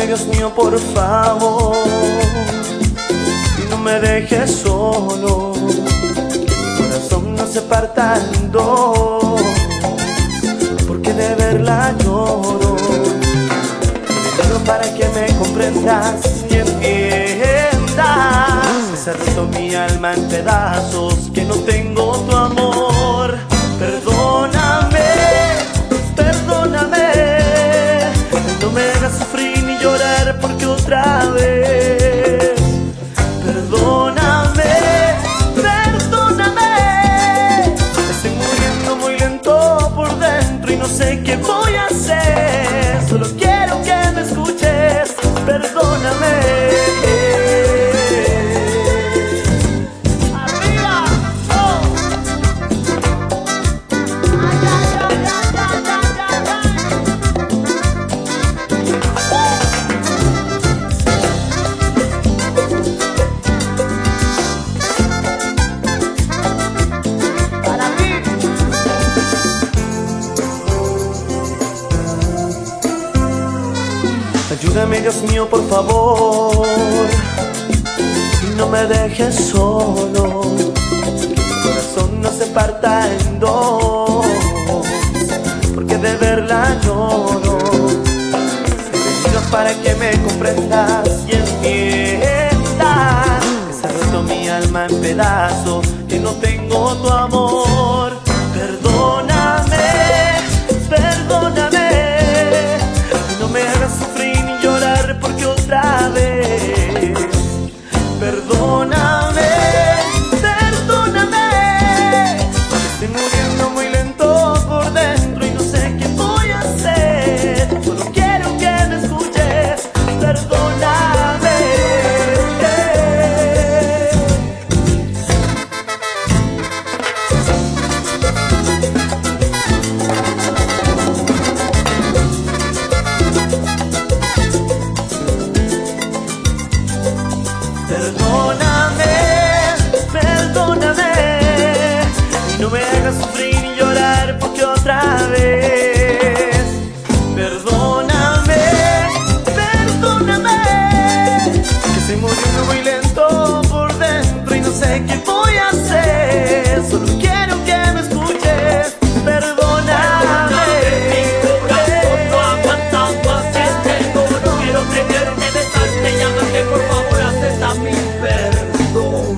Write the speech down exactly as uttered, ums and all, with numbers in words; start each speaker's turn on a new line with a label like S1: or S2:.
S1: Ayúdame, Dios mío, por favor, y no me dejes solo. Mi corazón no se parta en dos, porque de verla lloro. Te pido para que me comprendas y entiendas que se ha roto mi alma en pedazos, que no tengo tu amor. Perdóname, perdóname, no me hagas sufrir ni llorar porque otra vez. Perdóname, perdóname, estoy muriendo muy lento por dentro y no sé qué voy a hacer. Solo quiero que me escuches, perdóname. Ayúdame, Dios mío, por favor, y no me dejes solo. Que mi corazón no se parta en dos, porque de verla lloro. He venido para que me comprendas y entiendas que se ha roto mi alma en pedazos, que no tengo tu amor. Perdóname, perdóname, no me hagas sufrir ni llorar porque otra vez. Perdóname, perdóname, estoy muriendo muy lento por dentro y no sé qué voy a hacer. Solo quiero que me escuches, perdóname. Perdóname, perdóname, no me hagas sufrir ni llorar porque otra vez. Perdóname, perdóname, que estoy muriendo muy lento por dentro y no sé qué voy a hacer. Solo quiero que me escuches, perdóname.
S2: Mi corazón no aguanta más este dolor. Quiero tenerte, besarte, llámate, por favor, acepta mi perdón.